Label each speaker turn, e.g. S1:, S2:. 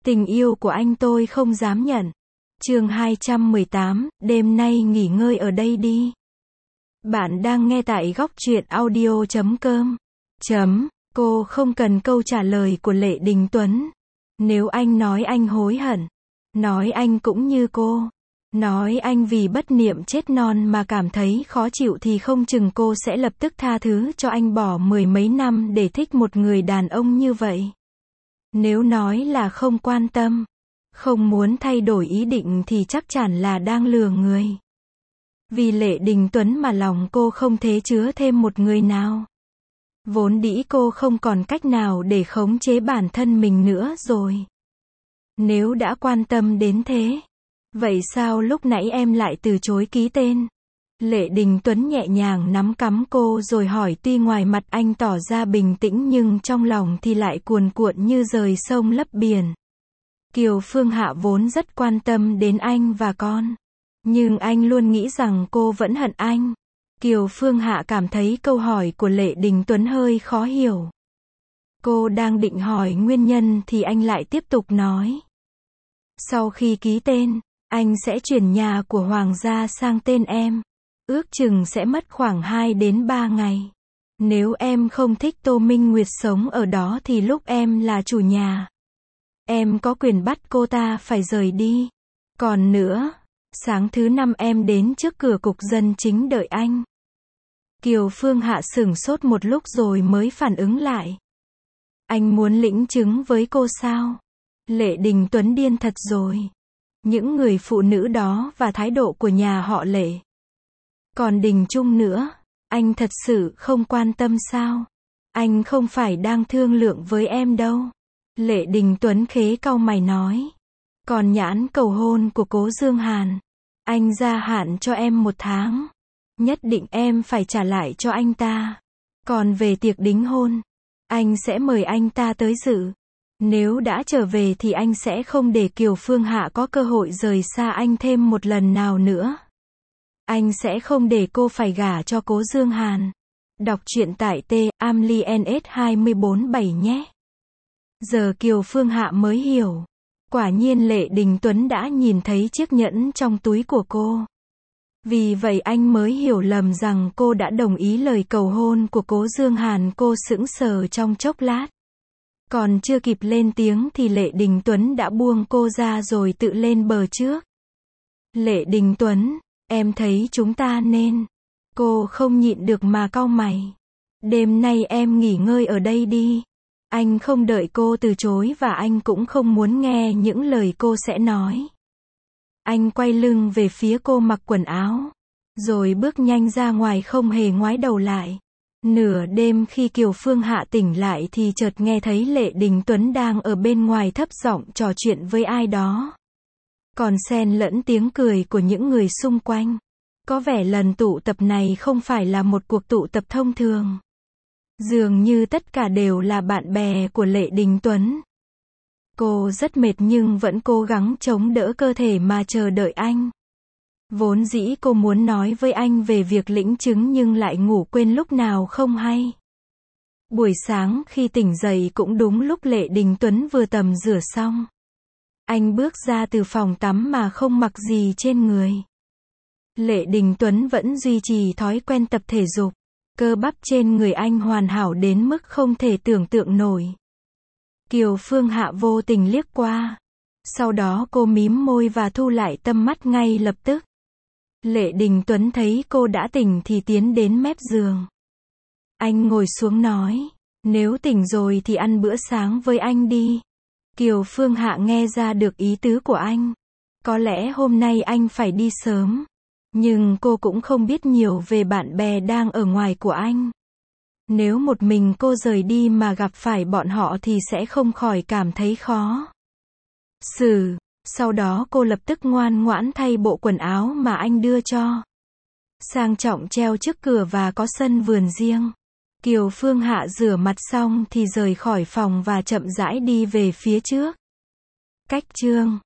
S1: Tình yêu của anh tôi không dám nhận. Chương 218, đêm nay nghỉ ngơi ở đây đi. Bạn đang nghe tại góc truyện audio.com. Cô không cần câu trả lời của Lệ Đình Tuấn. Nếu anh nói anh hối hận, nói anh cũng như cô, nói anh vì bất niệm chết non mà cảm thấy khó chịu thì không chừng cô sẽ lập tức tha thứ cho anh bỏ mười mấy năm để thích một người đàn ông như vậy. Nếu nói là không quan tâm, không muốn thay đổi ý định thì chắc chắn là đang lừa người. Vì Lệ Đình Tuấn mà lòng cô không thể chứa thêm một người nào. Vốn dĩ cô không còn cách nào để khống chế bản thân mình nữa rồi. Nếu đã quan tâm đến thế, vậy sao lúc nãy em lại từ chối ký tên? Lệ Đình Tuấn nhẹ nhàng nắm cằm cô rồi hỏi, tuy ngoài mặt anh tỏ ra bình tĩnh nhưng trong lòng thì lại cuồn cuộn như rời sông lấp biển. Kiều Phương Hạ vốn rất quan tâm đến anh và con. Nhưng anh luôn nghĩ rằng cô vẫn hận anh. Kiều Phương Hạ cảm thấy câu hỏi của Lệ Đình Tuấn hơi khó hiểu. Cô đang định hỏi nguyên nhân thì anh lại tiếp tục nói. Sau khi ký tên, anh sẽ chuyển nhà của Hoàng gia sang tên em. Ước chừng sẽ mất khoảng 2 đến 3 ngày. Nếu em không thích Tô Minh Nguyệt sống ở đó thì lúc em là chủ nhà, em có quyền bắt cô ta phải rời đi. Còn nữa, sáng thứ 5 em đến trước cửa cục dân chính đợi anh. Kiều Phương Hạ sửng sốt một lúc rồi mới phản ứng lại. Anh muốn lĩnh chứng với cô sao? Lệ Đình Tuấn điên thật rồi. Những người phụ nữ đó và thái độ của nhà họ Lệ. Còn Đình Trung nữa, anh thật sự không quan tâm sao? Anh không phải đang thương lượng với em đâu. Lệ Đình Tuấn khế cau mày nói. Còn nhãn cầu hôn của Cố Dương Hàn, anh gia hạn cho em 1 tháng. Nhất định em phải trả lại cho anh ta. Còn về tiệc đính hôn, anh sẽ mời anh ta tới dự. Nếu đã trở về thì anh sẽ không để Kiều Phương Hạ có cơ hội rời xa anh thêm một lần nào nữa. Anh sẽ không để cô phải gả cho Cố Dương Hàn. Đọc truyện tại t.amlians247 nhé. Giờ Kiều Phương Hạ mới hiểu. Quả nhiên Lệ Đình Tuấn đã nhìn thấy chiếc nhẫn trong túi của cô. Vì vậy anh mới hiểu lầm rằng cô đã đồng ý lời cầu hôn của Cố Dương Hàn. Cô sững sờ trong chốc lát. Còn chưa kịp lên tiếng thì Lệ Đình Tuấn đã buông cô ra rồi tự lên bờ trước. Lệ Đình Tuấn, em thấy chúng ta nên... Cô không nhịn được mà cau mày. Đêm nay em nghỉ ngơi ở đây đi. Anh không đợi cô từ chối và anh cũng không muốn nghe những lời cô sẽ nói. Anh quay lưng về phía cô mặc quần áo, rồi bước nhanh ra ngoài không hề ngoái đầu lại. Nửa đêm khi Kiều Phương Hạ tỉnh lại thì chợt nghe thấy Lệ Đình Tuấn đang ở bên ngoài thấp giọng trò chuyện với ai đó. Còn xen lẫn tiếng cười của những người xung quanh. Có vẻ lần tụ tập này không phải là một cuộc tụ tập thông thường. Dường như tất cả đều là bạn bè của Lệ Đình Tuấn. Cô rất mệt nhưng vẫn cố gắng chống đỡ cơ thể mà chờ đợi anh. Vốn dĩ cô muốn nói với anh về việc lĩnh chứng nhưng lại ngủ quên lúc nào không hay. Buổi sáng khi tỉnh dậy cũng đúng lúc Lệ Đình Tuấn vừa tắm rửa xong. Anh bước ra từ phòng tắm mà không mặc gì trên người. Lệ Đình Tuấn vẫn duy trì thói quen tập thể dục. Cơ bắp trên người anh hoàn hảo đến mức không thể tưởng tượng nổi. Kiều Phương Hạ vô tình liếc qua. Sau đó cô mím môi và thu lại tầm mắt ngay lập tức. Lệ Đình Tuấn thấy cô đã tỉnh thì tiến đến mép giường. Anh ngồi xuống nói, nếu tỉnh rồi thì ăn bữa sáng với anh đi. Kiều Phương Hạ nghe ra được ý tứ của anh. Có lẽ hôm nay anh phải đi sớm. Nhưng cô cũng không biết nhiều về bạn bè đang ở ngoài của anh. Nếu một mình cô rời đi mà gặp phải bọn họ thì sẽ không khỏi cảm thấy khó xử. Sau đó cô lập tức ngoan ngoãn thay bộ quần áo mà anh đưa cho. Sang trọng treo trước cửa và có sân vườn riêng. Kiều Phương Hạ rửa mặt xong thì rời khỏi phòng và chậm rãi đi về phía trước. Cách chương